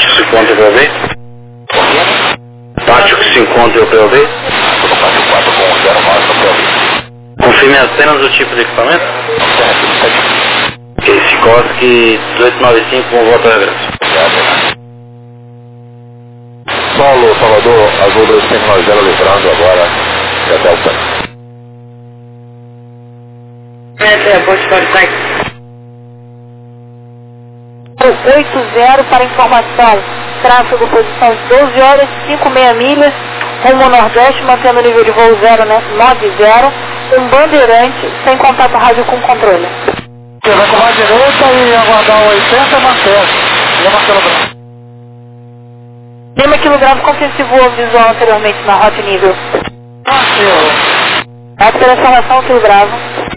Tático se encontra o POV? Tático se encontra o POV? Confirme apenas o tipo de equipamento? Ok, Sikorsky 1895 com volta a regresso. Paulo, Salvador, Azul 2590 livrando agora de Delta. Post 80 para informação. Tráfego posição 12 horas, 56 milhas, rumo ao nordeste, mantendo o nível de voo 090, um bandeirante, sem contato rádio com controle. Você vai com a direita e aguardar o 80 manter. Lima quilograma. Lima quilograma, com quem se voou visual anteriormente na rota nível. Pela informação, quilograma.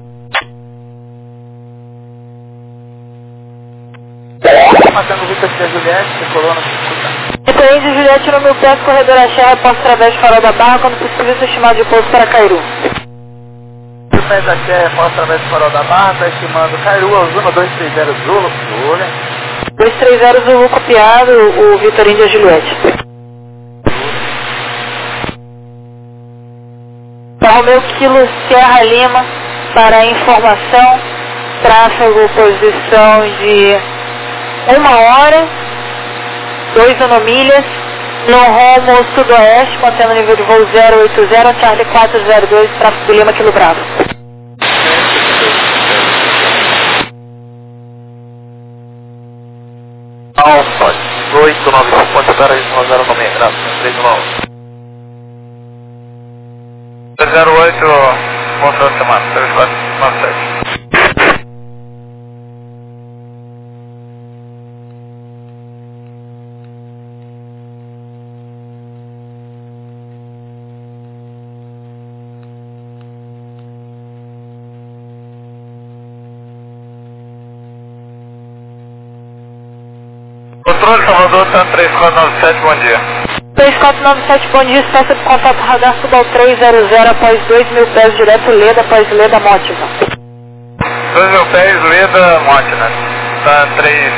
Matando Vitor de Juliette, Tricolona, Vitor de Juliette no meu pé, corredor Axé, posto através de Farol da Barra, quando possível, ser estimado de pouso para Cairu. O pé da Axé, posto através de Farol da Barra, está estimando Cairu, Alzuma 230 Zulu, 230 Zulu copiado, o Vitorinho de Juliette. Romeu Kilo Sierra Lima, para informação, tráfego, posição de 1 hora, 2 anomilhas, no rumo sudoeste, mantendo o nível de voo 080, Charlie 402, tráfego Lima, Kilo Bravo. Alfa 895, ponto para 109, graças, 39. 08, bom final de semana, 3497. Controle Salvador, Tanto 3497, bom dia. 3497, bom dia, espécie de contato radar Subal 300 após 2.000 pés direto Leda, após Leda Mótiva. 2.000 pés, Leda, Mótina, tá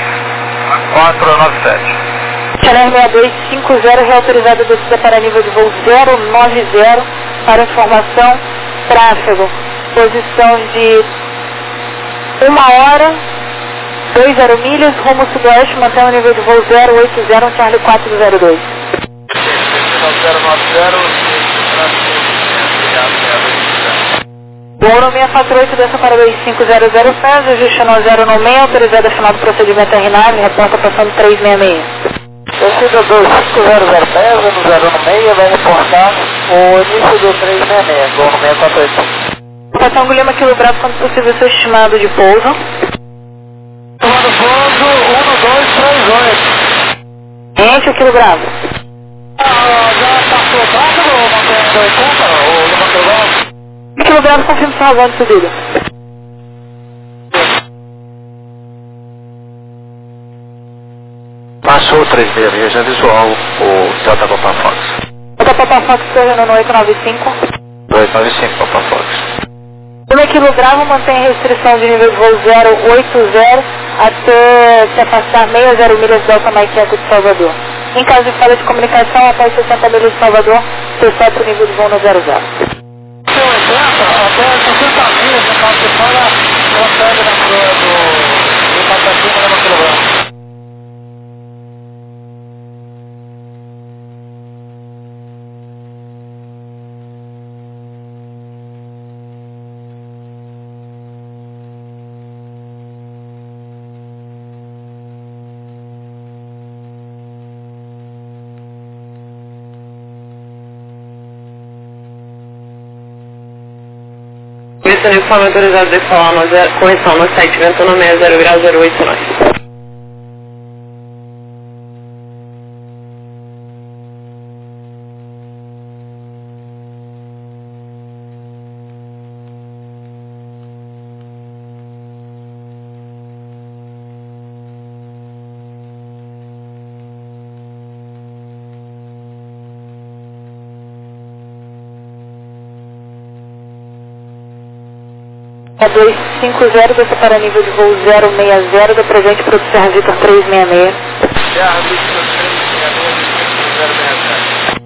3497. Channel 6250, reautorizado descida para nível de voo 090, para informação, tráfego, posição de 1 hora, 20 milhas, rumo sudoeste, mantendo o nível de voo 080, Charlie 402. 090, Voo 648, desça para 2500 pés, ajustando 096, autorizado a final do procedimento RNAV, reporta passando 366. Descida 2500 pés, no 096, vai reportar o início do 366, voo 648. Passando Lima Kilo Bravo, quando possível, seu estimado de pouso. Tomando pouso, 1238. Enche o Kilo Bravo. Já passou o prazo ou mantendo 80, ou Lima quilograma? Kilo Bravo, confirma sua razão de subida. Passou 366, já visual o Delta Papa Fox. Delta Papa Fox, no 895. 295 Papa Fox. Lima Kilo Bravo mantém restrição de nível de voo 080 até se afastar 60 milhas Delta Mike Eco de Salvador. Em caso de falha de comunicação, após 60 milhas de Salvador, cessar para o nível de voo no 00. Seu 80, até 60 milhas, no caso de fora, consegue na prova do Patacina, Lima quilograma. Começando o informe autorizado de falar correção no site Ventana 60 grau 089. A 250, desce para nível de voo 060, do presente para o Serra Vitor 366. Serra do 366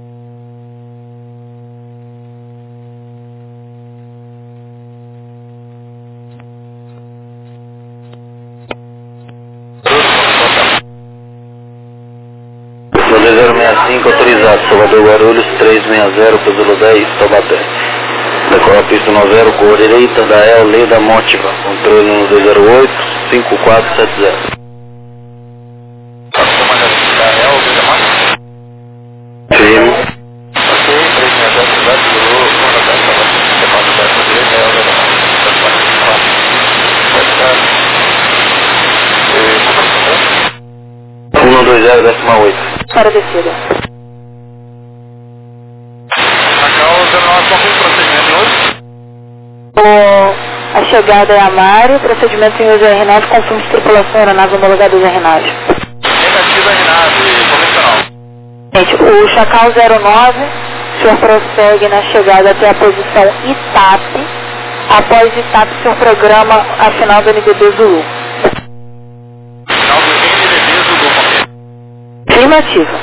065 autorizado, Salvador Guarulhos 360, Cruzeiro 10, Taubaté. Decola pista 90, cor direita da El Leda Mótiva, controle 1208 5470. Firme. Ok, 120,8. Para a descida. A chegada é a Mário, procedimento em uso R9, confirme tripulação aeronave homologada uso R9. Negativa R9, convencional. Gente, o Chacal 09, o senhor prossegue na chegada até a posição ITAP. Após ITAP, o senhor programa a final do NDB Zulu. Final do NDB Zulu, ok. Afirmativa.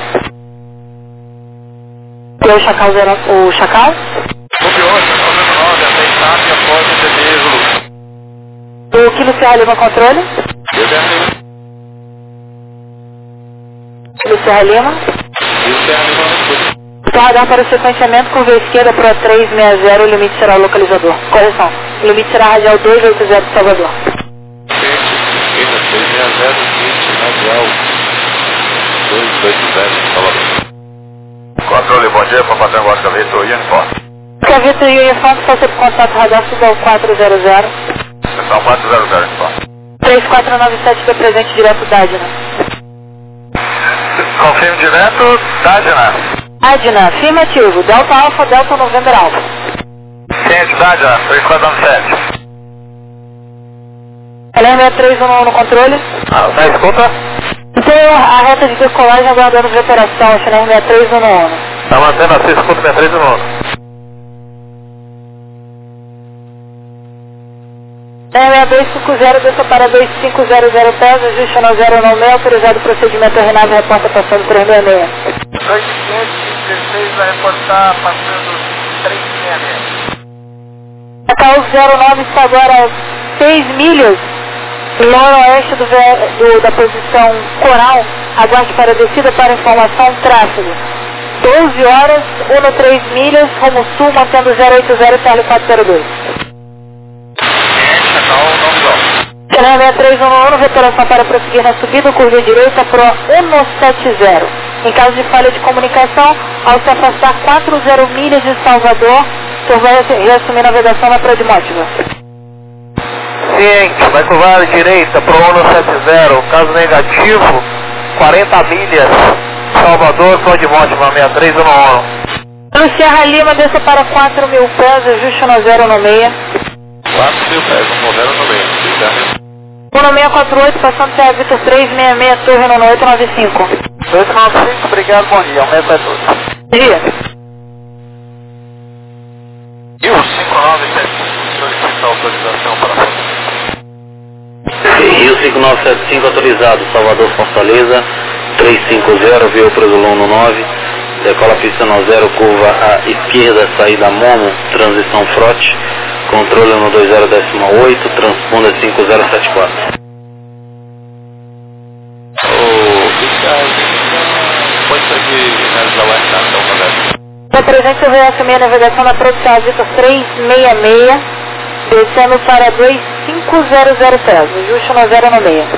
Tem o Chacal 0... O Chacal? Copiou, Chacal 09, até ITAP e após NDB Zulu. O Kilo Serra Lima controle? Kilo Serra Lima. Guardar para o sequenciamento, curva esquerda para 360, o limite será o localizador. Correção, o limite será a radial 280 de Salvador. Esquerda 360, limite radial 280 de Salvador. Controle, bom dia, para bater agora Gaveta e Uniforme. Gaveta e Uniforme, faça contato radar ao 400. Seção 400, Uniforme. 3497 do presente direto da Adna. Confirme direto, Adna. Adna, afirmativo. Delta Alfa, Delta November Alfa. Ciente, Adna, 3497. LR6311 no controle. Na escuta? Tem a reta de decolagem aguardando de operação, LR6311. Está mantendo a 6, escuta 6311. LR250, desça para 2500 pés, ajuste no 096, autorizado o procedimento R9, reporta passando 366. 2516 vai reportar passando 366. Chacal 09 está agora a 6 milhas noroeste da posição Coral, aguarde para descida para informação tráfego. 12 horas, 1 3 milhas, rumo sul, mantendo 080 TL402. Canal 6311, reparação para prosseguir na subida, curva direita Pro 170. Em caso de falha de comunicação, ao se afastar 40 milhas de Salvador, o senhor vai reassumir a navegação na Prodimótiva. Ciente, vai curvar à direita Pro 170, caso negativo, 40 milhas, Salvador, Prodimótiva 6311. No Serra Lima, desça para 4.000 pés, ajuste no 096. 4.000 pés, no 096. 1648, passando até a Vitor 366, torre no 895. 895, obrigado, bom dia, aumenta é tudo. Dia. E o 5975, solicita autorização para Rio 5975 autorizado, Salvador Fortaleza 350, viu para o 119, decola pista no 0, curva à esquerda, saída Momo, transição Frote, controle no 20,8, transponder 5074. Represente o reassumir a navegação na produção Vitor 366, descendo para 2500 pés, ajuste no 096.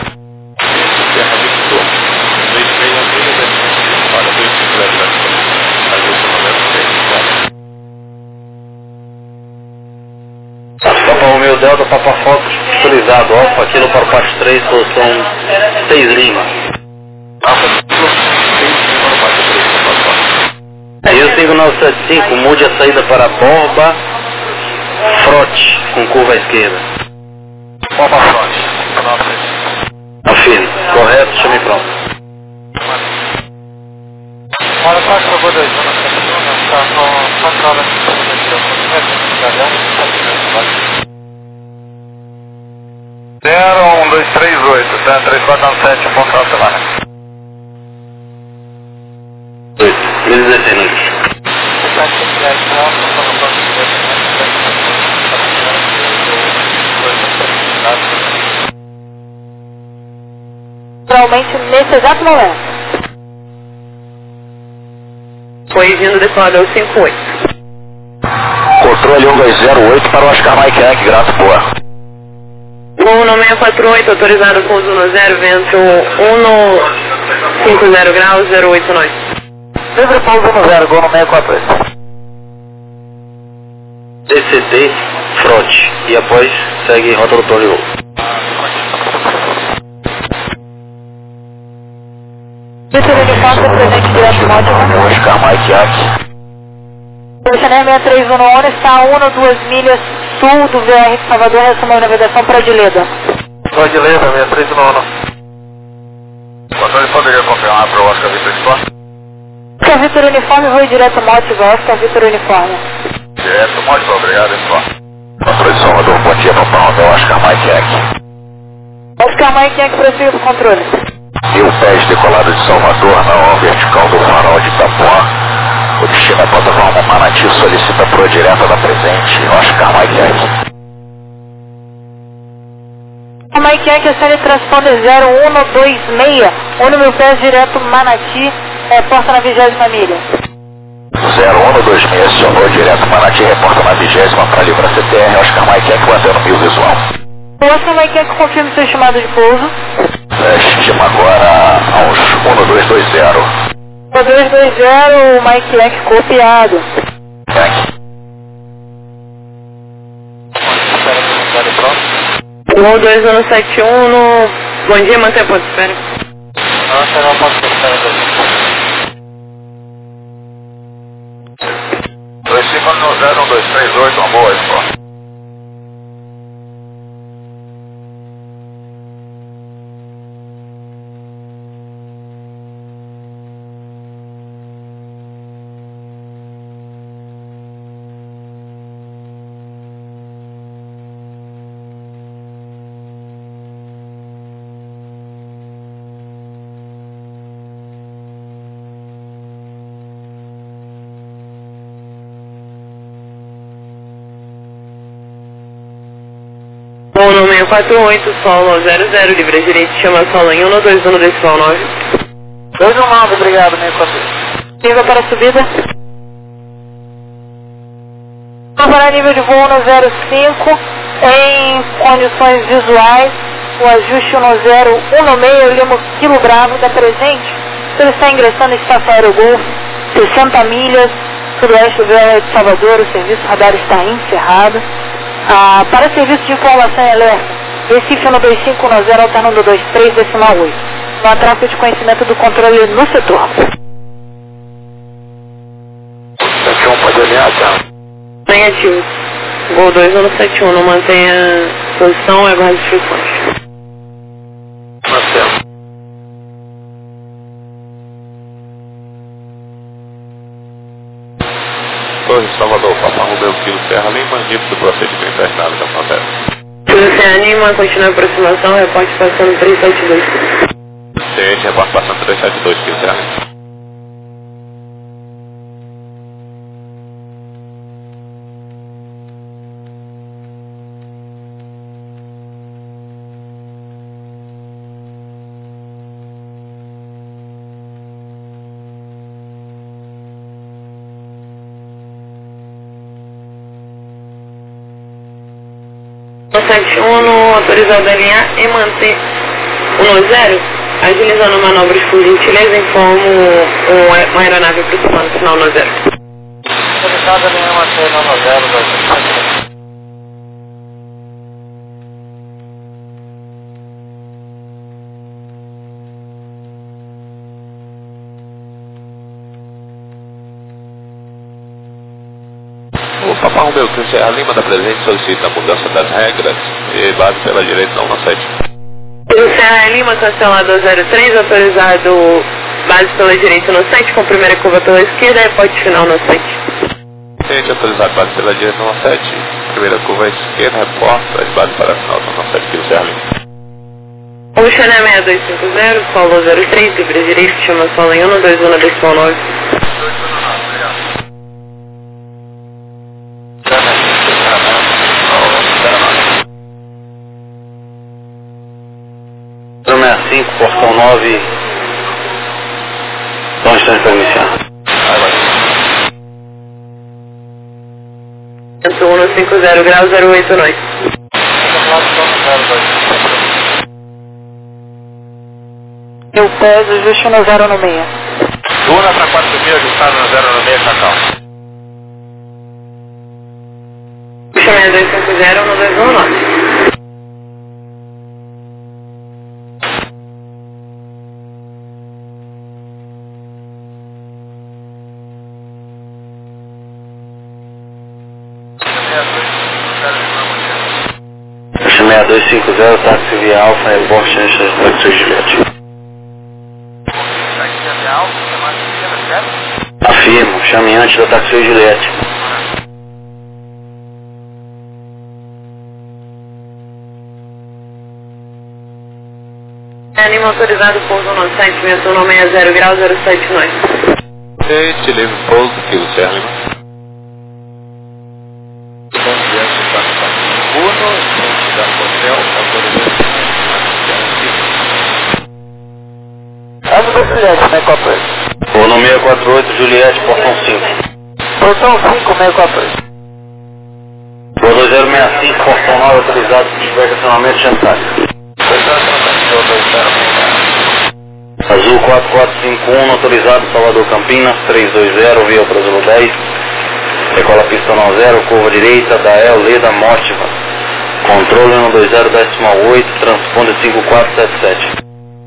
Papa Romeo Delta, Papa Fox, autorizado, Alfa, Kilo para parte 3, posição 6 Lima. Rio 5975, mude a saída para Borba Frote, com curva à esquerda. Borba Frote, 5975. Afirme, correto, chame pronto. Olha, qual é que eu vou deixar na segunda? Tá com 4 horas de comunicação. 01238, tá? 3497, ponto alto lá. 1016 no lixo. Realmente nesse exato momento. Foi vindo decolador 58. Controle 1208 para o Oscar Mike Yankee, grato boa. Voo no 648, autorizado com uso no 0, vento 150 graus, 089. Livre pouso no 0, gol no 648. DCT, frote, e após segue rota do plano de voo. Vitor Uniforme, presente direto módulo. Oscar Mike Yankee. O Chanel 6311 está a 1 ou 2 milhas sul do VR de Salvador, resumo a navegação para Odileda. Odileda, 6311. Controle poderia confirmar para o Oscar Vitor Uniforme? Oscar Vitor Uniforme, voo direto módulo, Oscar Vitor Uniforme. Direto, muito obrigado, Uniforme. Controle de Salvador, bom dia, papai, hotel Oscar Mike Yankee. Oscar Mike Yankee, prossiga para o controle. 1000 pés decolado de Salvador, na vertical do farol de Itapuã. O destino é plataforma Manati, solicita proa direta da presente, Oscar Mike Yankee. O Mike Yankee, a série transponder 0126, 1.000 pés direto Manati, porta na 20ª milha. 0126, acionou direto Manati, reporta na 20ª para livrar CTR, Oscar Mike Yankee, mantendo 1000 visual. O Oscar Mike Yankee confirma seu estimado de pouso. Estima agora aos 1220. 220, o Mike Yankee copiado. Yankee. Voo 2171 no... Bom dia, manter a ponto de espera. Não, será uma ponto de espera. 25101238, uma boa, Uniforme. Voo no 648, solo 00, livre à direita, chama solo em 121 decimal 9. 219, obrigado, 648. Nível para subida. Vamos para nível de voo no 05, em condições visuais, o ajuste no 016, Lima Kilo Bravo da presente. Ele está ingressando em espaço aerogolfo, 60 milhas, sudoeste do VR de Salvador, o serviço radar está encerrado. Para serviço de informação e alerta, Recife no 2510, alternando 23, decimal 8. Não há tráfego de conhecimento do controle no setor. 71 pode alinhar, tá? Negativo. Voo 2171, não mantenha posição e aguarde instruções. Mantendo. Torre Salvador, Papa Romeu Kilo Serra Lima, início do procedimento assinado da fronteira. Tudo se anima, continua a aproximação, reporte passando 372. Ciente, reporte passando 372, Kilo Serra Lima. No 71, autorizado a alinhar e manter 10, agilizando manobras por gentileza, informo uma aeronave aproximando final 10. Autorizado a alinhar, manter 90, 219. O Papa Romeu Kilo Serra Lima da presente solicita a mudança das regras e base pela direita não 7. Kilo Serra Lima, cancelado 03, autorizado base pela direita no 7, com primeira curva pela esquerda e pote final no 7. Ciente, autorizado base pela direita não 7, primeira curva à esquerda, reporta, base para final não 7, Kilo Serra Lima. O Chanel 6250, solo 03, livre à direita, chama solo em 121 decimal 9. cinco, portão 9, só um instante para iniciar. 150 graus 08 noite. Eu peso justo no 0 no meio. Duna para 4.000, ajustado no 0 no meio, Chacal. Puxa 6250 no 219. Puxa 6250, táxi via Alfa, aeroporto Chanchas, táxi Juliette. Afirmo, chame antes da táxi Juliette. Anima autorizado, pouso no site, menção no 60 graus 07 noite. Te livre pouso, Kilo Charlie. Juliette, 648. Vou no 648, Juliette, portão 5. Portão 5, 648. Vou 2065, portão 9, autorizado para estacionamento Chantage. Azul 4451, autorizado Salvador Campinas, 320, via Brasil 10. Decola pista 90, curva direita, Dael, Leda, Mótiva. Controle 120,8, transponder 5477.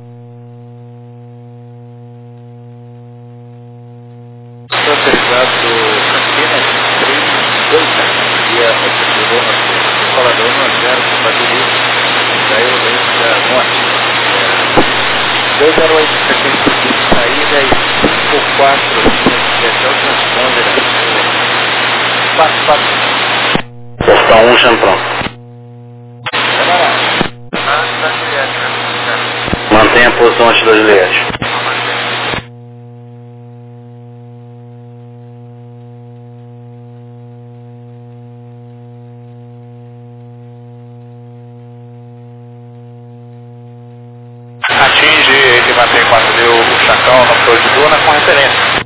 Autorizado Campinas 32, via Decolador 90, curva direita, Dael, Leda, Mótiva. 208, frequência de saída e 54, até o transponder. 44. Portão 1, Champron. Mantenha a posição antes da Juliette. Atinge, ele mantém 4.000, o Chacal na flor de Duna com referência.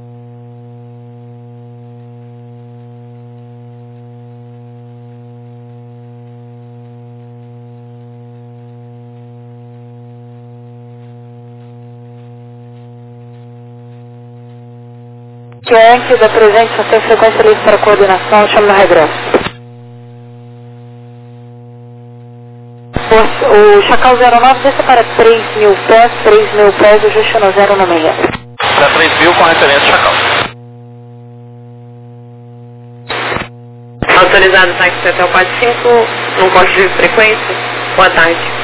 Yankee da presente, só tem frequência livre para coordenação, chama no regresso. O Chacal 09 desce para 3.000 pés, 3.000 pés, ajuste no 0 no meia. Para 3.000 com referência Chacal. Autorizado táxi até o 45, não posto de frequência. Boa tarde.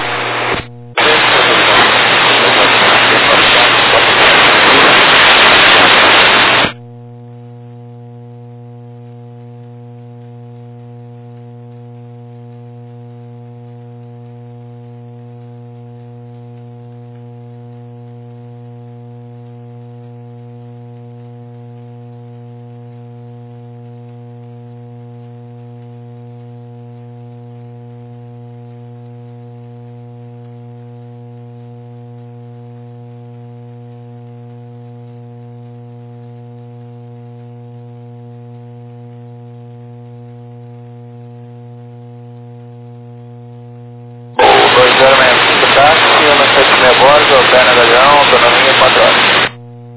Alterna Dragão, autonomia 4 horas.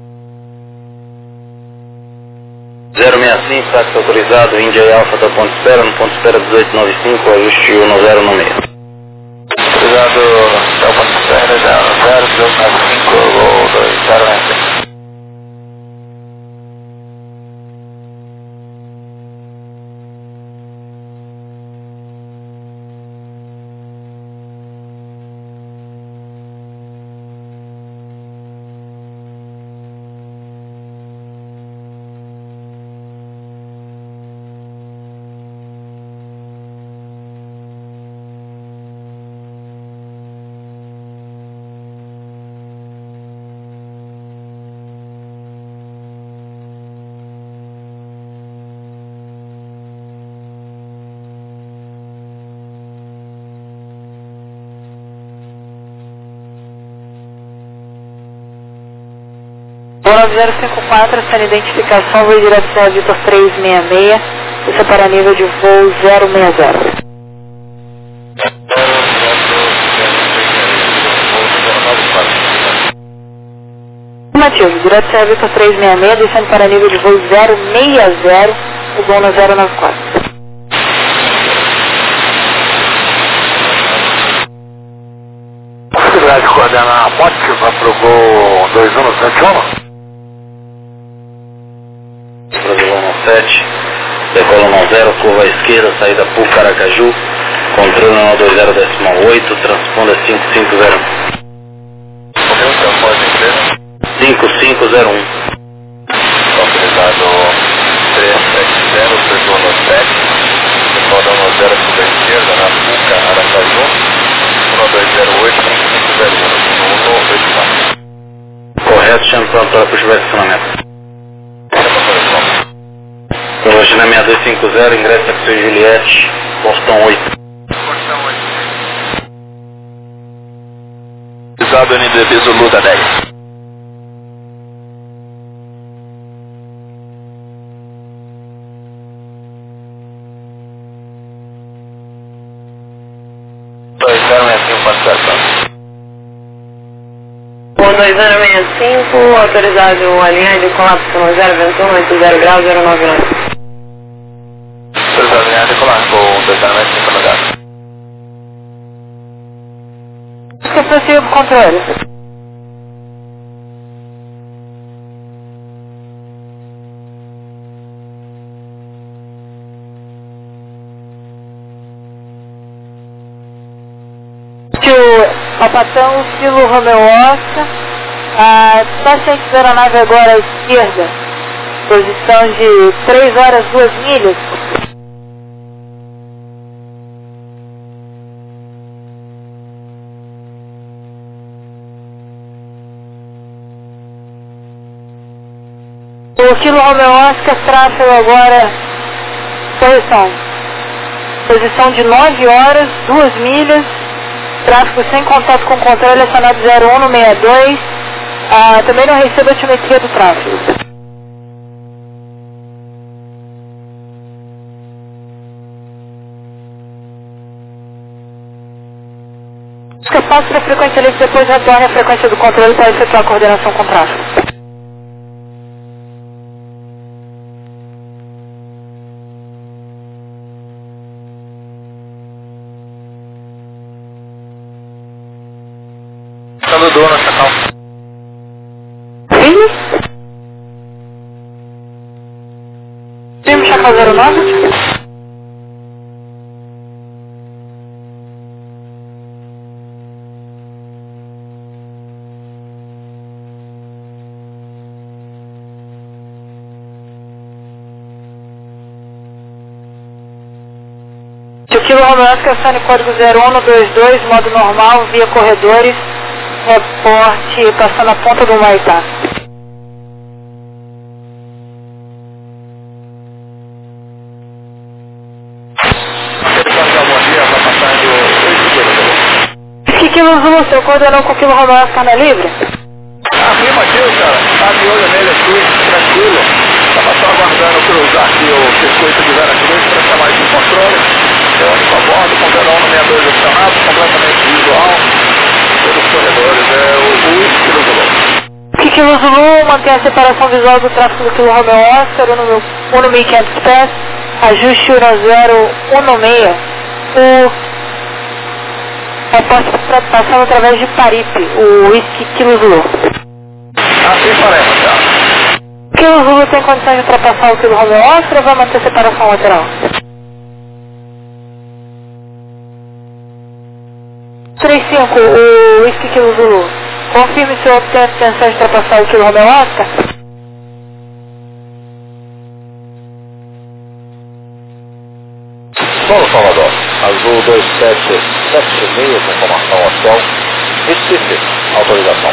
065, táxi autorizado, Índia e Alfa da ponto espera, no ponto espera 1895, ajuste 1 no 0 no meio. Autorizado, até o ponto espera, já no 0, 1895, ou 2095. Voo 9054, essa identificação, voo direto Serra Vitor 366, esse é para nível de voo 060. Afirmativo, direto Serra Vitor 366, descendo para nível de voo 060, o voo na 094. Possibilidade de coordenar a Mótica para o gol 2171? Brasil 17, decola 10, curva à esquerda, saída por Caracaju, controle 120.8, transponda 5501. 5501. Autorizado 370, segundo 7, decola 10, curva à esquerda, na Puca, Aracaju, 1208, 5501, 184. Correto, chame para puxar o estacionamento. Hoje na 6250, ingresso aqui Juliette, portão 8. Portão 8. Autorizado NDB Zulu da 10. Voo 2065, autorizado alinhar de colapso no 021, 80 graus, 099. Autorizado alinhar de colapso, 2065 lugar. Que prossiga o controle. Alpatão, Kilo Romeo Oscar, paciente da aeronave agora à esquerda, posição de 3 horas 2 milhas. O Kilo Romeo Oscar, tráfego agora, correção, posição de 9 horas 2 milhas. Tráfego sem contato com controle, acionado 0162, também não recebo a altimetria do tráfego. Busca passo da frequência livre, depois retorne a frequência do controle para efetuar a coordenação com o tráfego. Do dono, Chacal. Sim? Temos Chacal 09? O Kilo Romeo Oscar, acione código 0122, modo normal, via corredores. Reporte passando a ponta do Maitá. Que Kilo Zulu, você coordenou com o Kilo Romeo Oscar na livre? Afirmativo, cara. Tá de olho nele aqui, tranquilo. Tava só aguardando cruzar aqui o circuito de Vera Cruz para chamar de controle. Eu ando a bordo, com o 0162 acionado, completamente visual. Pelos corredores, o Kilo Zulu. Que Kilo Zulu mantém a separação visual do tráfego do Kilo Romeo Oscar, 1.500 pés, ajuste 1016. O reporte passando através de Paripe, o Whisky Kilo Zulu. Assim faremos, tá? Kilo Zulu tem condições de ultrapassar o Kilo Romeo Oscar ou vai manter a separação lateral? 35, o Whisky Kilo Zulu. Confirme se eu tenho intenção de ultrapassar o Kilo Romeo Oscar. Solo Salvador, Azul 2776, informação ao céu. Recife, autorização.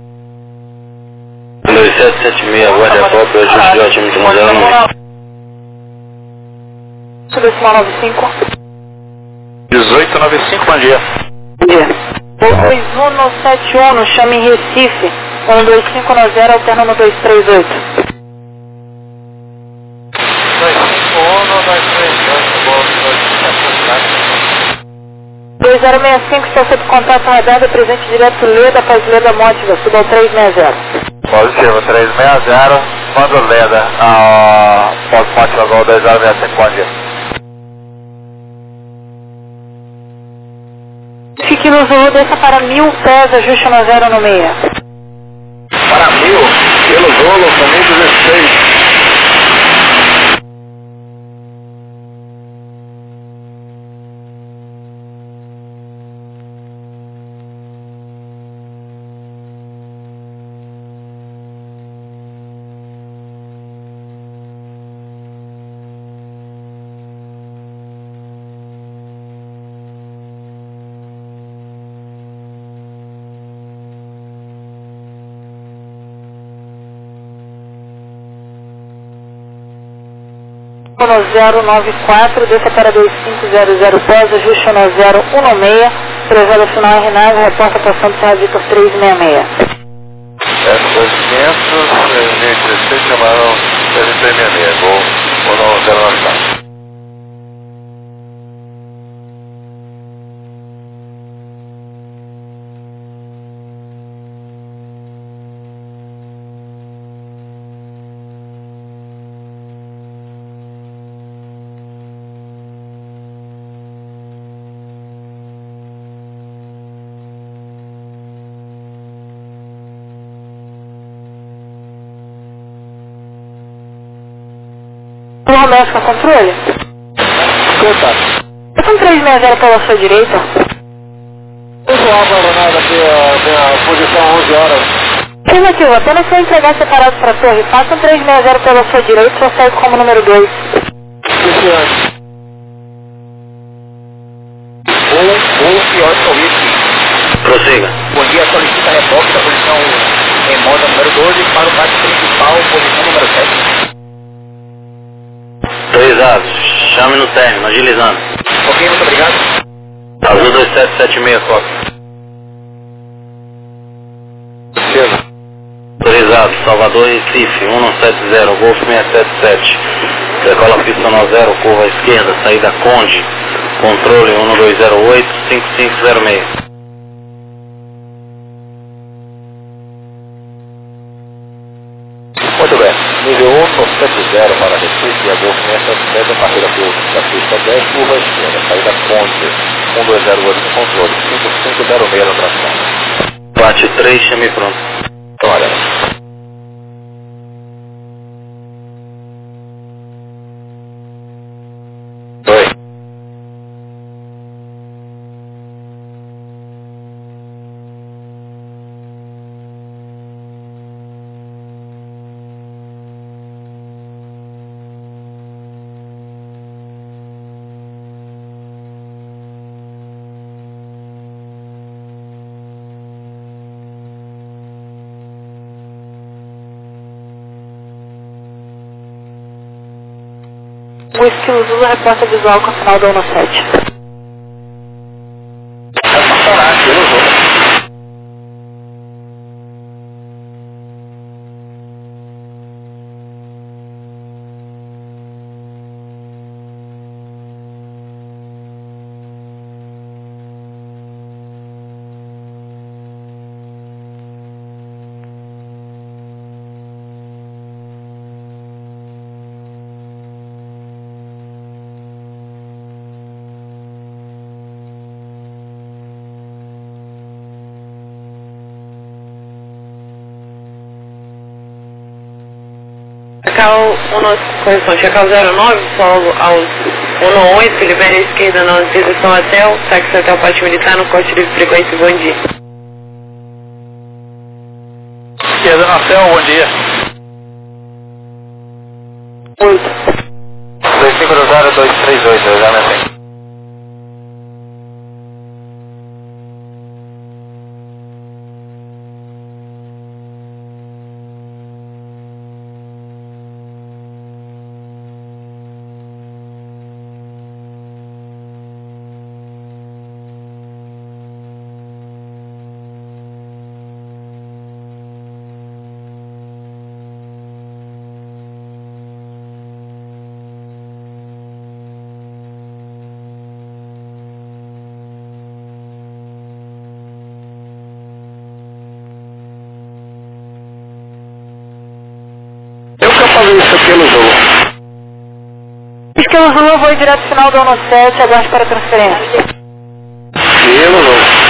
2776, guarda próprio, ajuste de altímetro no 09. Subdecimal 95. 1895, bom dia. Bom dia. 2171, chame em Recife, 12590, alterno no 238. 2065, está sob contato radar, presente direto Leda, após Leda Mótica, suba ao 360. Positivo, 360, manda o Leda, pós-Mótica Gol 2065, bom dia. Fique no Zulu, desça para 1000 pés, ajuste no 0 no meia. Para 1000, pelo Zolo, caminho 16. No 094, desça para 2500 pés, ajuste no 016, preserva final RNAV, reporta passando Serra Vitor 366. S2500, 2016, camarão 366, vou no 094. Romero com controle? Escuta. Eu com 360 pela sua direita. Pessoal, Coronado, aqui a posição 11 horas. Afirmativo, apenas se eu entregar separado para a torre, faça um 360 pela sua direita e só segue como número 2. Oficiante. Pior prossiga. Bom dia, solicita reboque da posição remota número 12 para o bate principal, posição número 7. 3 asos, chame no término, agilizando. Ok, muito obrigado. Azul 2776, foto. Chega. Autorizado, Salvador Recife, 1170, Golf 677. Decola pista 90, curva à esquerda, saída Conde. Controle 1208, 5506. Muito bem. Nível 1, 70 para Recife, a Golf 677, partida da pista 10, curva à esquerda, saída Conde. 1208 no controle, 5506 na tração. Bate 3, chame pronto. Olha. Oi. Whisky Zulu, reporta visual com final do 17. É uma parada, eu não vou. Checar o 09, solo aos 18, libere a esquerda na transição hotel, táxi até o pátio militar no corte de frequência, bom dia. Esquerda na céu, bom dia. 8. 250238, eu já me atendo. Kilo Zulu. Kilo Zulu, vou direto final do 17, aguarde para transferência. Kilo Zulu.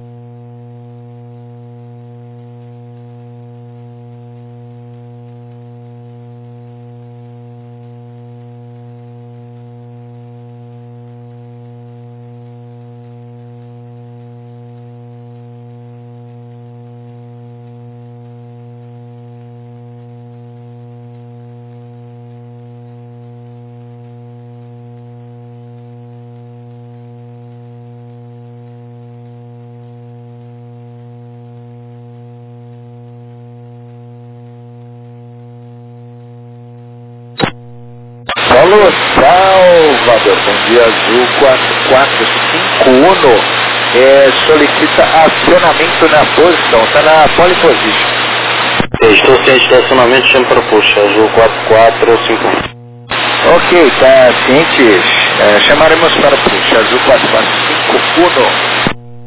Paulo Salvador, bom dia, Azul 4451, solicita acionamento na posição, está na pole position. Estou ciente do acionamento, chamo para puxa, Azul 4451. Ok, está ciente, chamaremos para puxa, Azul 4451.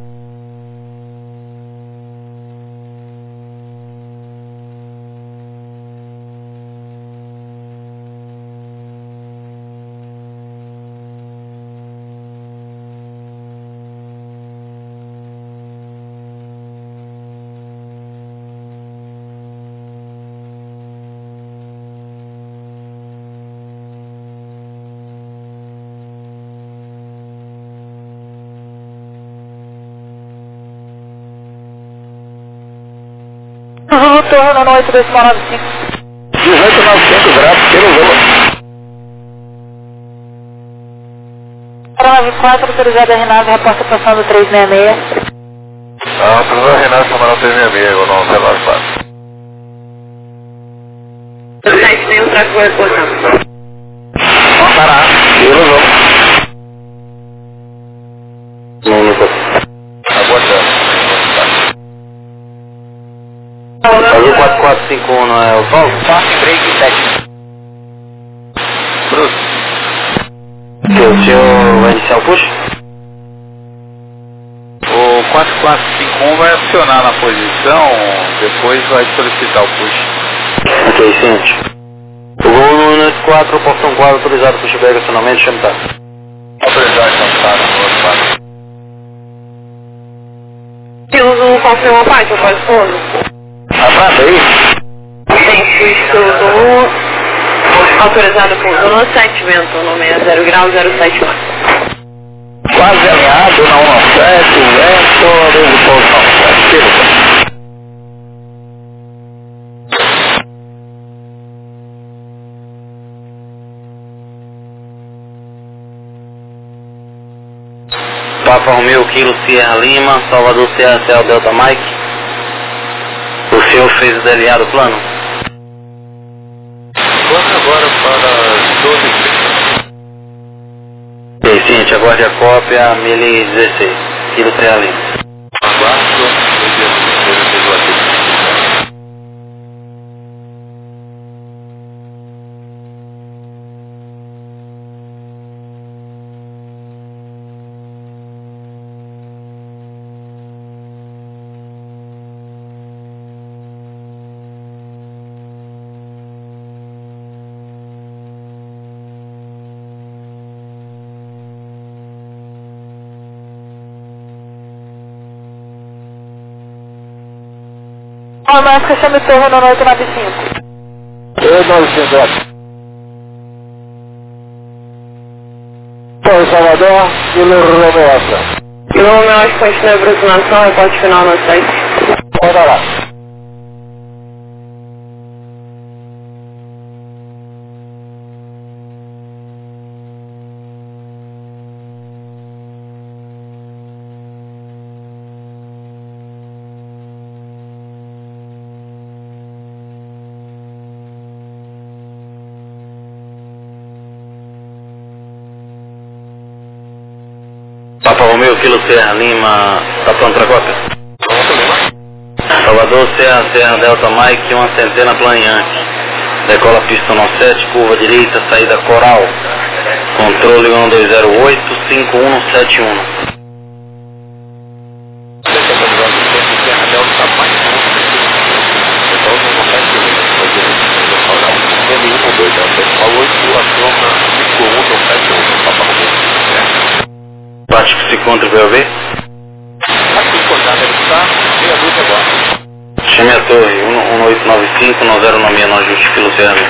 Zulu, torno no 8295. 1895 graus, Kilo Zulu. 94, autorizado a Renato, reporta passando 366. Autorizado a Renato, camarão 366, eu não sei lá, claro. 7 nenhum tráfego reportando. Vamos parar, Kilo Zulu. Aguardando. Azul 4451 não é o Paulo? Park break técnico. Bruce. O senhor vai iniciar o push? O 4451 vai acionar na posição, depois vai solicitar o push. Ok, ciente. O Gol no Unit 4, portão 4, autorizado pushback, acionamento, chame tá. Autorizado, cansado, no outro lado. Kilo Zulu, confirma a parte, eu posso fundo. Abraço aí. Ciente, Zulu, autorizado por Zulu 7, vento no 60 graus 071. Quase alinhado, não 17, vento, desde pouco não 17, Kilo Zulu. Papa Romeo, Kilo Sierra Lima, Salvador Sierra Cell Delta Mike. O senhor fez o DLA do plano? Vamos agora para 12h30. Ok, ciente, aguarde a cópia 1016, Kilo Sierra Lima. Aguardo, no dia 1º do aqui. Romântica, chame o torno no 895. 950. Paulo Salvador, Kilo Romeo. Kilo Romeo, acho que continua a aproximação, reporte final no site. Bora lá. Papa Romeo, Kilo Sierra Lima, tá pronto para cópia? Salvador Sierra Delta Mike, uma centena plano Yankee. Decola pista 7, curva direita, saída Coral. Controle 1208 5171. Se contra o POB? Aqui, cortado, ele está meia luz agora. Chame a torre 1895 9096 no ajuste Kilo Sierra.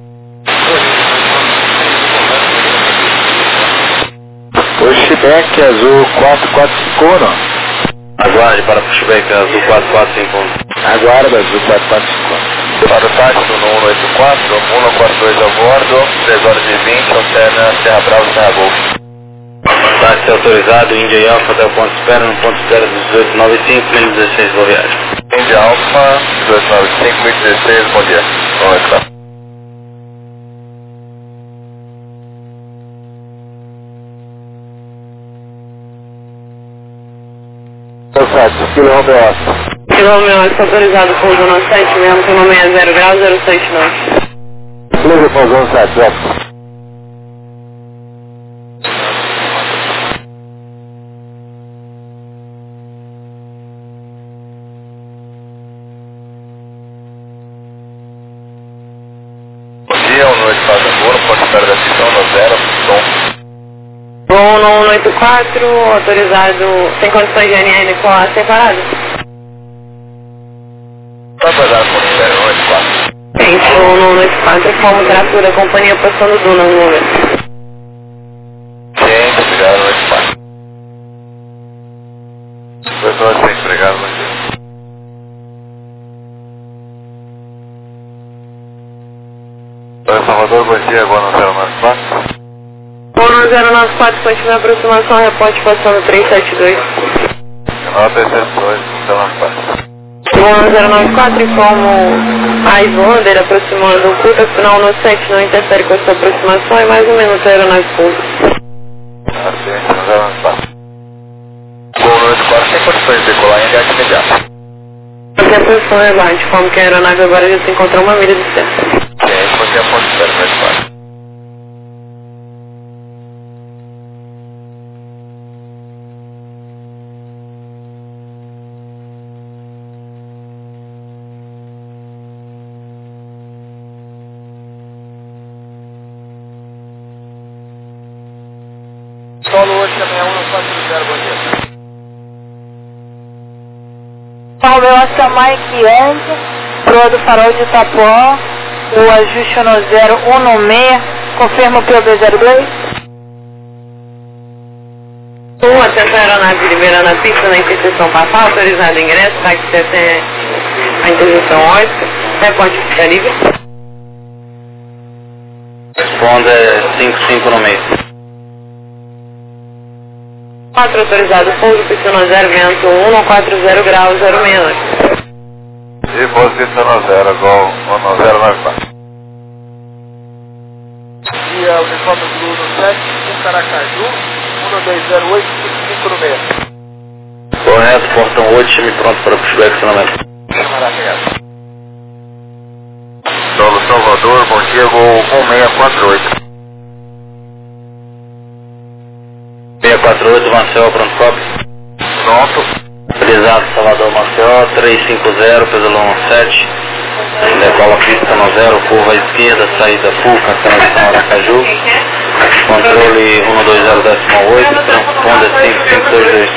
Pushback azul 445. Aguarde para pushback azul 445. Aguarda azul 445. Para o táxi no 184, 142 a bordo, 3 horas e 20, alterna Serra Brava, Serra Golf. Táxi autorizado, Índia e Alfa até o ponto de espera, no ponto de espera 1895, 1016, boa viagem. Índia Alfa, 1895, 1016, bom dia. Vamos lá. Kilo Romeo Oscar. Kilo Romeo Oscar autorizado com o zona 7, mesmo que o nome é 0 graus, 069. Beleza, com o zona 7, Oscar. Bom dia, 184 Agora, pode estar da pistão no 0, som. Voo no 184, autorizado, sem condições de NN com a separada. Só para dar ponto de 184. Sim, voo no 184, como tráfego da companhia passando Duna no momento. Sim, obrigado, 184. Foi só assim, obrigado, bom dia. Oi, Salvador, bom dia, agora no 094. Voo no 094, continua a aproximação, reporte passando 372. Canal 372, 094. Voo no 094, informo a Islander aproximando o curta final no 7, não interfere com a sua aproximação e mais um minuto a aeronave pousa. Acidente no 094. Voo no 94 sem condições de decolar em viagem imediata. Mantenha a posição relevante, informo que a aeronave agora já se encontra a 1 milha de distância. Sim, mantenha a ponto de espera no 94. Solo hoje também é 140, bom dia. Salve, Oscar Mike 11, proa do farol de Itapuã, o ajuste no 0196, confirma o POB02. Atento a aeronave liberando a pista na interseção passar, autorizado ingresso, táxi até a interseção 8, reporte de Caribe. Responda 55 no meio. 4 autorizado, pouso, pista no 0, vento 140 graus, 069. E posição no 0, gol no 094. Dia uniforme Blue no 7, em Caracaju, 1208, 55 no meio. Correto, portão 8, time pronto para pushback, acionamento. Maravilha. Solo Salvador, bom dia, gol 1648. 648, Maceió, pronto, cobre. Pronto. Autorizado, Salvador, Maceió, 350, peso 7. Decola pista no 0, curva à esquerda, saída Fuca, conexão Aracaju. Controle 120,8, transponder 5522.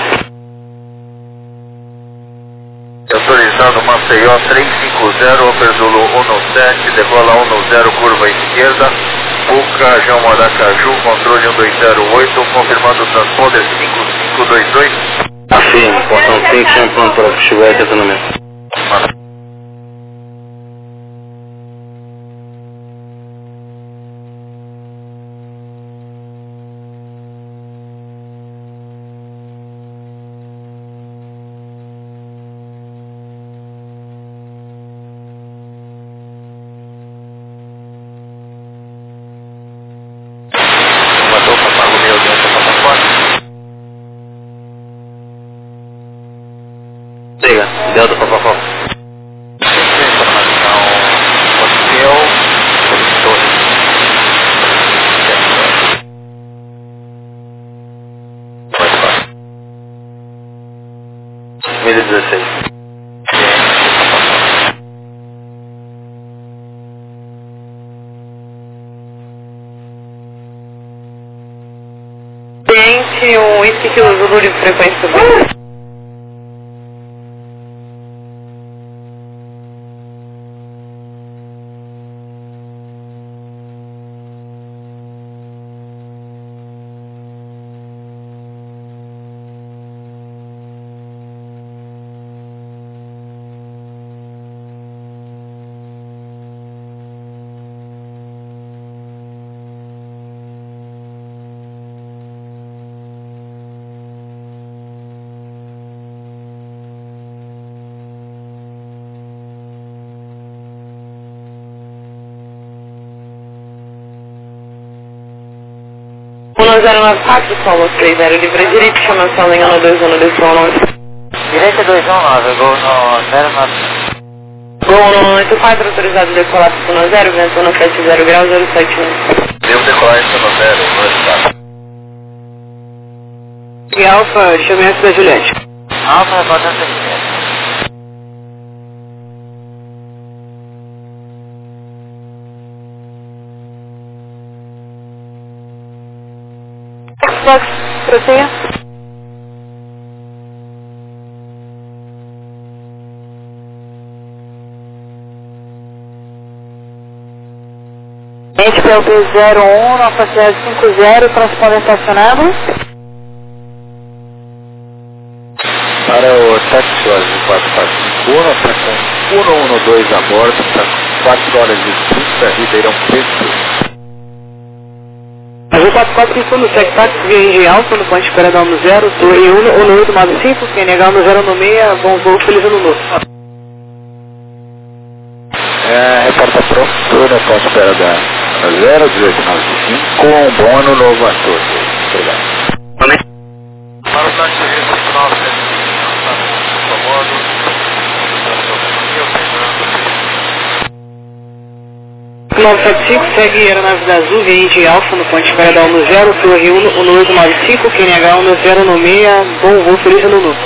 Autorizado Maceió 350, Operzulo 17, decola 10, curva à esquerda, Fuca, João Aracaju, controle 1208, confirmando o transponder 5522. Afirme, portão 5, time pronto para pushback, acionamento. Siga, Delta Papapó. Informação hotel, positor. 2016. Cliente, o Whisky Kilo Zulu de frequência B. Uno 094, solo 30, livre direito, chamação em 121 desse Direita 219, gol no 09. Gol 184, autorizado decolar para 10, vento 170 graus 071. Devo decolar em 0, E Alfa, chame antes da Juliette. Alfa, repórter Juliette. Fox, prossiga. Mente PLP 01, Alfa 50, transponder estacionado. Para o táxi hoje 4451, está com 112 a bordo, está com 4 horas e 30, Ribeirão Preto. Azul 4451 no SecTaxi, via em Alfa, no ponto de espera da 10, Torre 1, 1895, quem negar no 096, bom voo, feliz ano novo. Reporta pronto, no ponto de espera da 01895, um bom ano novo a todos. Obrigado. Para o táxi 5975, está a bordo, O 975 segue aeronave da Azul, via de Alfa, no ponto de espera da 10, Torre 1, 1895, quem negar no 096, bom voo, feliz ano novo.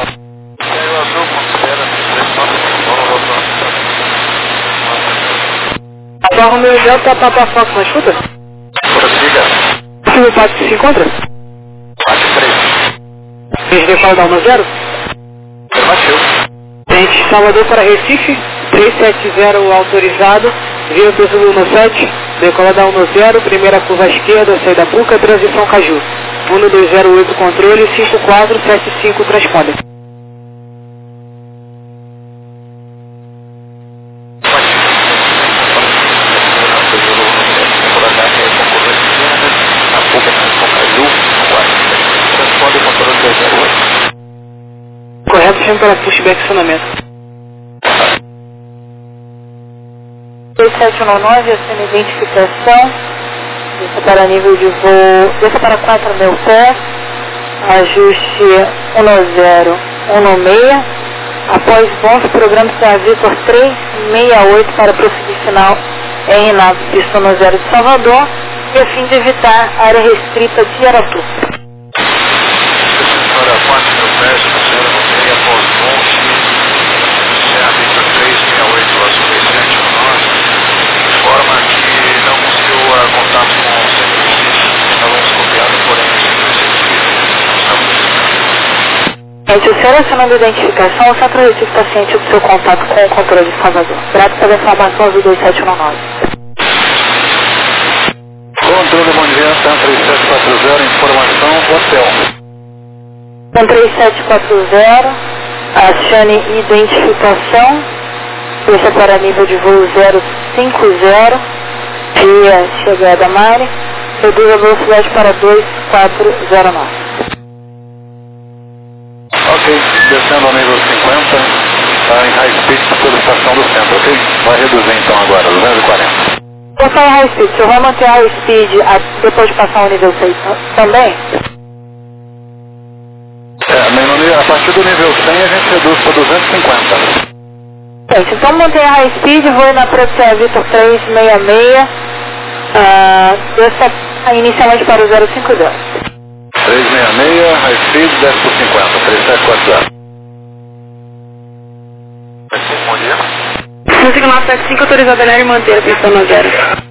A Romeo Delta, Papa Fox, não escuta? prossiga. Se o Pato se encontra? Táxi 3. Desde decola da 10? Afirmativo. Gente, Salvador para Recife, 370 autorizado, via do Zulu 17, decola da 10, primeira curva à esquerda, saída Puca, transição Caju. 1208 controle, 5475 transponder. Correto, chama para pushback acionamento. 2719, assina identificação, desça para nível de voo, desça para 4 mil pés, ajuste 1016, após bons programas para Vitor 368 para prosseguir final em nave pista 10 de Salvador e a fim de evitar área restrita de Aratu. Senhora 4 mil pés, 096, após Monte, Serra Victor 368, azul 6719, informa que não conseguiu contato com o centro de Recife, estávamos copiando, porém o centro de Recife não estava funcionando. Gente, o senhor acionando a identificação, o centro de Recife está ciente do seu contato com o controle de Salvador. Grato pela informação azul 2719. Controle, bom dia, Santa 3740, informação, hotel. 3740, acione identificação, desça para nível de voo 050, via chegada Mari, reduz a velocidade para 2409. Ok, descendo ao nível 50, está em high speed pela estação do centro, ok? Vai reduzir então agora, 240. Vou falar high speed, o senhor vai manter high speed depois de passar o nível 6 também? A partir do nível 100 a gente reduz para 250. Gente, então mantenha high speed, vou na Proxia Vitor 366, desça inicialmente para o 050. 366, high speed, desce por 50, 3740. Bom dia. 595 autorizado a LR manter a pista 10.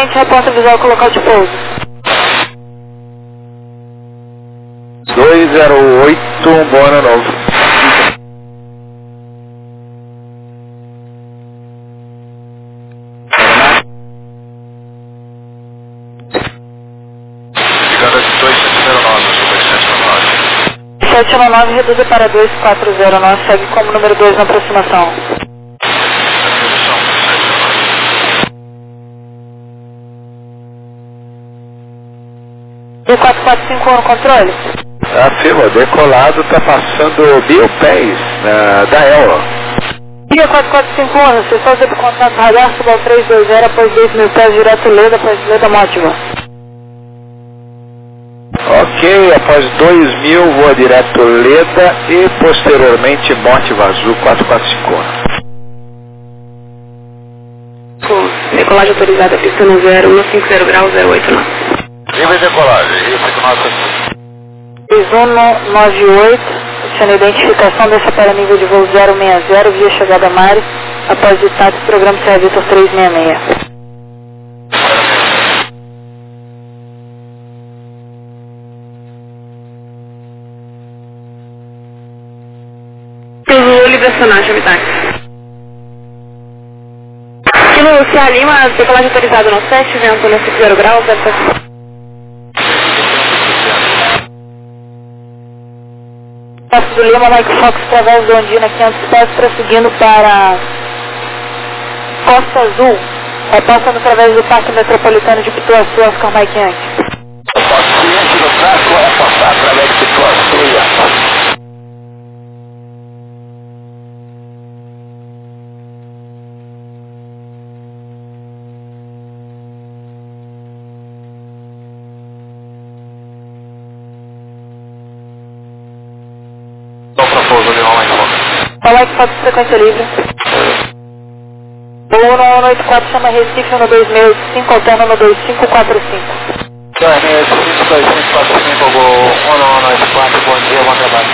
presente, reporta visual com o local de pouso. 208, bom ano novo. Chegada de 2709, sobre 719. 719 reduza para 2409, segue como número 2 na aproximação. Redução, 719. D445 no controle. Afirma, decolado está passando 1000 pés da Elba. Dia 4451, você só teve contato radar, suba ao 320 após 2.000 pés direto Leda, após Leda Mótiva. Ok, após 2000 voa direto Leda e posteriormente Mótiva Azul 445. Decolagem autorizada, pista no 0150 graus 089. Livre decolagem, Rio 59. 3198, sendo identificação dessa para nível de voo 060, via chegada Mare, após o status programa Serra Vitor 366. Pelo liberacionagem, habitantes. Aqui no Cia Lima, decolagem autorizada no 7, vento no 50 graus 079. Passo do Lima, Mike Fox, através do Ondina 500 pés, prosseguindo para Costa Azul, passando através do Parque Metropolitano de Pituaçu, Oscar Mike Yankee. O paciente do tráfego vai passar através de Pituaçu. Mike Fox, frequência livre. O 1184 chama Recife no 2685, alterna no 2545. 268545, voo 1194, bom dia, bom trabalho.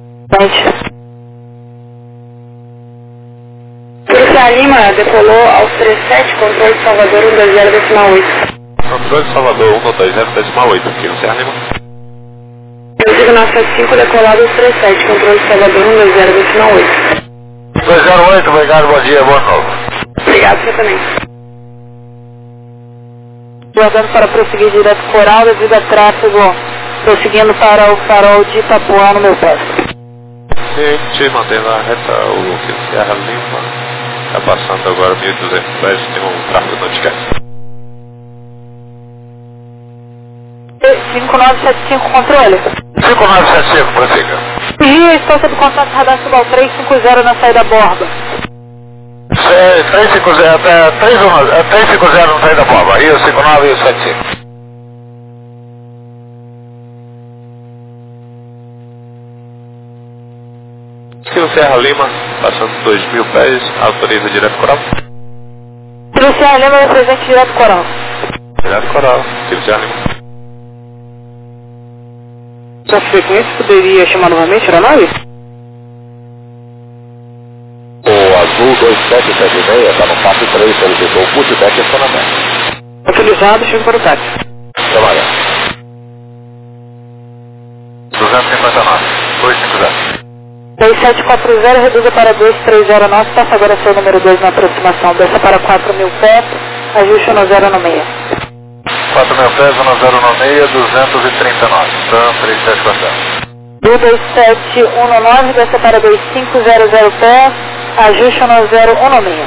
Cia Lima, decolou aos 37, controle de Salvador 120,8. Controle de Salvador 120,8, aqui no Cia Lima. Eu digo na 75, decolado aos 37, controle de Salvador 120,8. 208, obrigado, bom dia, bom novo. Obrigado, você também. Jogando para prosseguir direto Coral, devido a tráfego, prosseguindo para o farol de Itapuã, no meu pé. Se mantém na reta, o Serra Lima está passando agora 1.200 pés, tem um tráfego notificado. 5975, controle. 5975, prossiga. E estou sob contato radar subal 350 na saída borba. 350 na saída borba, Rio 59 e 75. Rio Serra Lima, passando 2.000 pés, autoriza direto Coral. Rio Serra Lima é presente direto Coral. Direto Coral, Rio Serra Lima. Sua frequência poderia chamar novamente a aeronave? O Azul 2776 está no passo 3, solicitou o putback e acionamento. Autorizado, chego para o táxi. Trabalha. 259, 250. 2740, reduza para 2309, passa agora seu número 2 na aproximação, desça para 4.000 pés, ajuste no 096. 4.000 pés, 1096, 239, TAM 3740. 2719, desça para 2500 pés, ajuste no 016.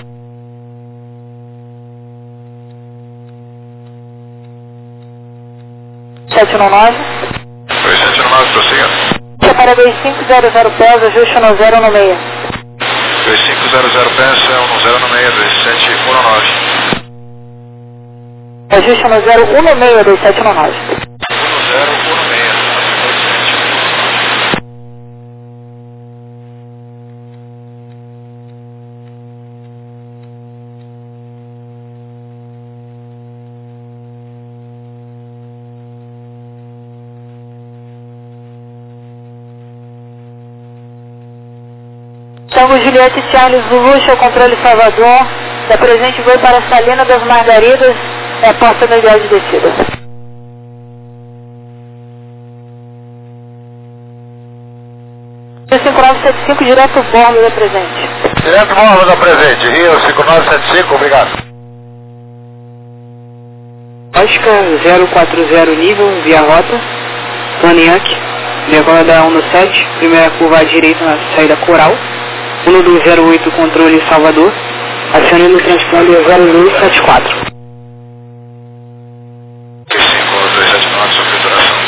Sete no 9. 2719, prossiga. Desça para 2500 pés, ajuste no 016. 2500 pés, 1096, 2719. Ajuste no 016, 2719. 1016, Tango Juliette Charles Zulu, seu controle Salvador, da presente voo para Salina das Margaridas, É a porta no ideal de descida. 5975, direto bordo da presente. Direto bordo da presente, Rio 5975, obrigado. Oscar 040 nível, via rota, Toniac, decola da 117, primeira curva à direita na saída Coral, 1208 controle Salvador, acionando o transponder 0274. 5279, sua filtração.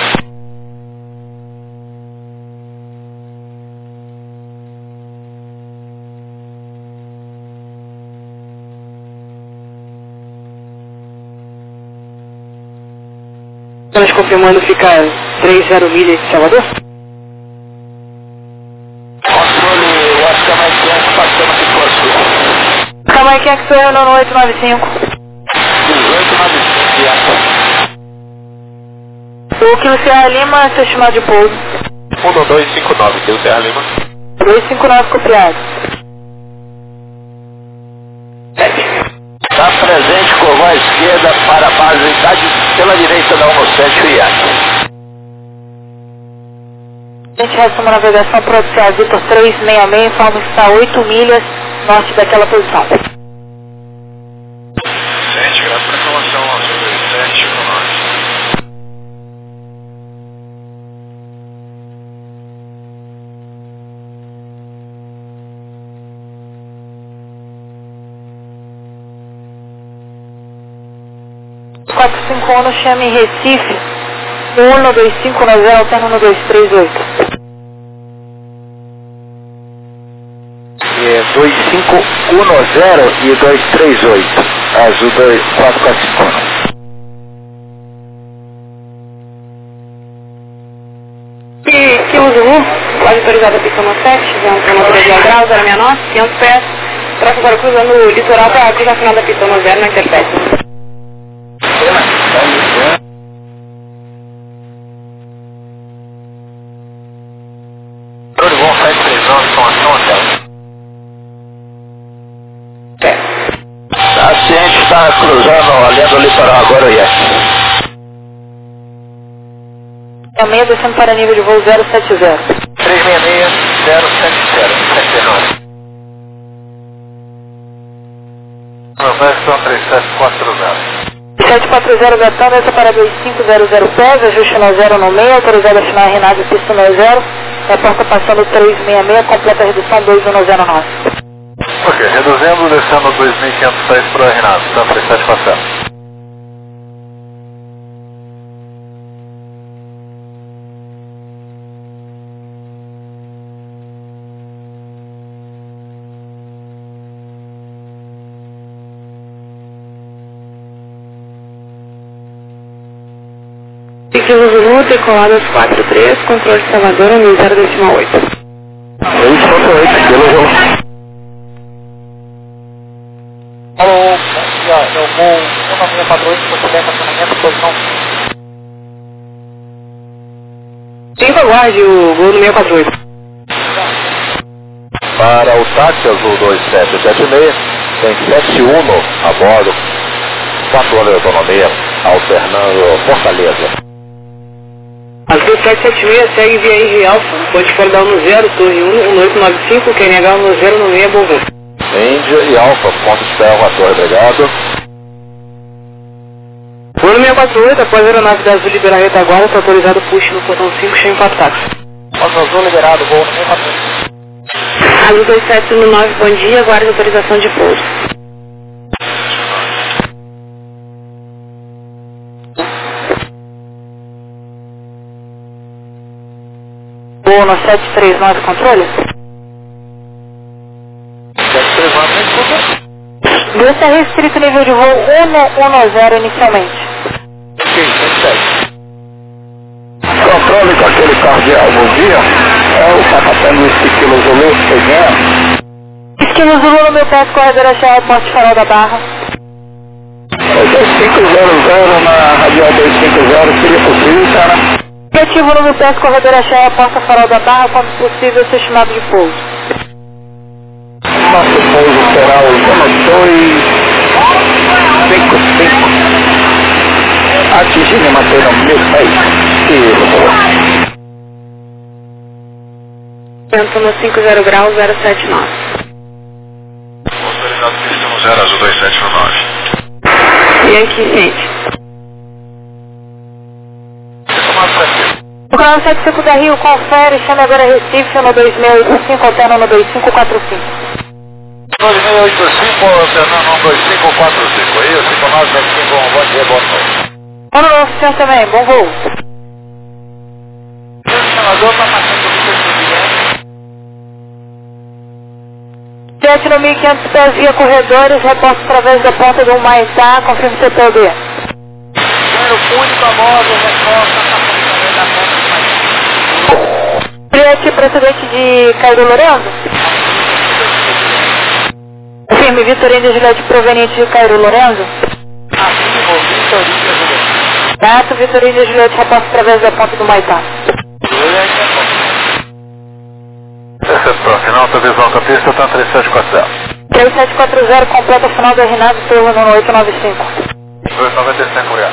Estamos confirmando ficar 30 milhas de Salvador? Controle, eu acho que a mais tempo passando aqui por sul. Calma aí, quem é que sou eu no 895? 1895, O Kilo Serra Lima, seu estimado de pouso. 1259, Kilo Serra Lima. 259 copiado. Está presente, curva à esquerda para a base pela direita da 17 IAC. A gente resta uma navegação para o Oceano Vitor 366, informa que está 8 milhas norte daquela posição. Gente, graças pela informação, sobre 719. no chame Recife, 12590, alterno no 238. 2510 e 238, azul 2445. E que uso pode autorizar a pista 7, vamos para uma de grau, 069, 500 pés, tráfego agora cruzando o litoral para cruzar a final da pista 0 na Intercept. Tudo bom, 739, informação, hotel. A ciente está cruzando a linha do litoral agora, o IAC. É o meio descendo para nível de voo 070. 366, 070, 79. Versão 3740. 740 Gatão, desce para 2500 pés, ajuste no 0 no meio, autorizado a assinar Renave, pista no 0, a porta passando 366, completa a redução 2109. Ok, reduzindo, descendo 2.500 pés para a Renato, então 3740. Kilo Zulu, decolado às 43, controle de Salvador, 0,8. 3.8, Kilo Zulu. Alô, eu vou 1948, se você der estacionamento, posição. 5 aguarde o voo no 648. Para o táxi azul 2776, tem 7 Uno a bordo, 4 horas de autonomia, alternando Fortaleza. Azul 776 segue via Engie Alfa, ponte Cordal no 0, torre 1, 1895, QNH no 0 no 6, Bolvô. Índia e Alfa, ponto de terra, torre, obrigado. Voo no 648, após a aeronave da Azul liberar a retaguarda, está autorizado o push no portão 5, cheio em 4 táxis. Azul liberado, voo no 648. Azul 2719, bom dia, aguarde autorização de pouso. Voo no 739, controle? 739, nem escuta. Desce é restrito nível de voo 110 inicialmente. Ok, 27. Controle com aquele carro de bom dia. É o capitão Esquilo Zulu, seguindo. Esquilo Zulu no meu pé, corredor Axé, poste farol da Barra. 2500 na radial 250, seria possível, cara? Objetivo no meu pé, corredor Axé, posta farol da Barra, quando possível, seu estimado de pouso. Nosso pouso será o 1255. Atingir, mantém no 1006. Isso. Vento no 50 graus 079. Autorizado pista no 0, azul 2719. E aqui, gente. Tomado tranquilo. O canal 75 da Rio, confere, chame agora Recife no 2685, alterno no 2545. 2685, alternando 2545. Isso, tomado tranquilo, bom dia, boa noite. Ano novo, senhor também, bom voo. O senador está passando o Jet no 1500 pés via corredores, reporte através da ponta do Humaitá, confirme CPD. Número público a bordo, resposta, através da ponta do Humaitá. Jet precedente de Cairo Lourenço. Confirme Vitorino de Juliette proveniente de Cairo Lourenço. Afirmo, Vitorino de Juliette. Data Vitorino de Juliette, reporte através da ponta do Humaitá. Receptor, final, autorizão da pista, tá 3740. 3740, completa final do Renato Torno no 895. 295, obrigado.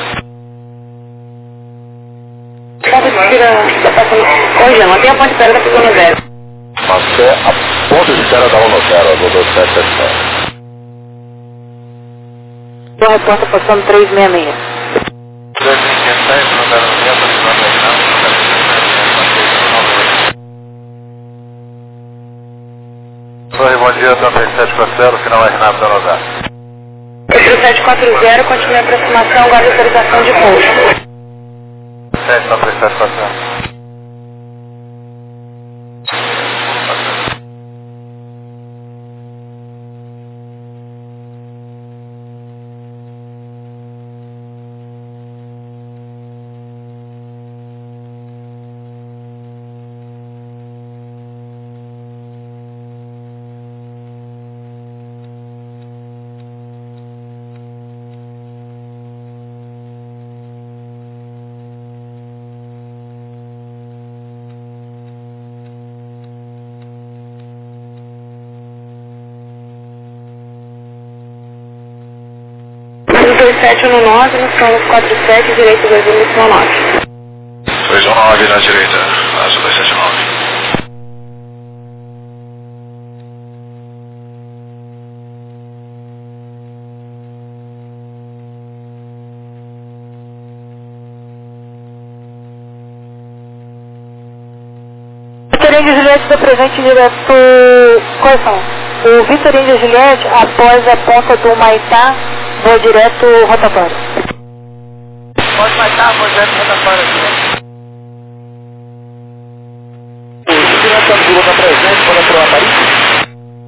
Ponto de espera, tá passando. Corrija, mantém a ponte de espera, tá passando 0. Até a ponta de espera da 1 do 2770. O repórter passando 366. 2500, não deram no dia, autorizando aí, não. Oi, bom dia, 3740, final é Renato da Nozar. 3740, continue a aproximação, guarda autorização de pouso. 3740. No 2719, no São 47, direito 219. 219 na direita, azul 279. Vitorino de Juliette está presente direto. Quais são? O Vitorino de Juliette, após a ponta do Humaitá, vou direto rotatório. Pode marcar, vou direto rotatório aqui. O segurança Angulo está presente, pode aprovar Paris?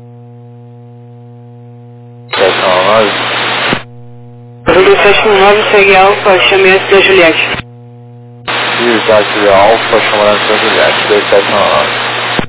719, segue Alfa, chame S da Juliette. Unidade Alfa, chamando da Juliette, 2799.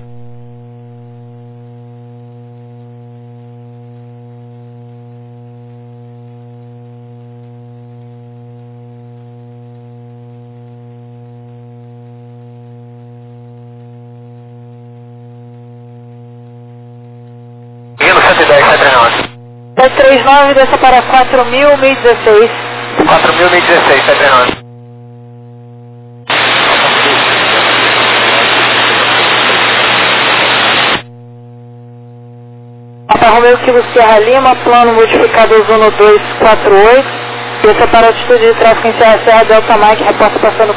Seguindo 110, 739. 739, desça para 4.000, 1016. 4.000, 1016, 739. Papa Romeu Kilo Sierra Lima, plano modificado Ozono 248. Desça para altitude de tráfego em Serra Delta Mike, repórter passando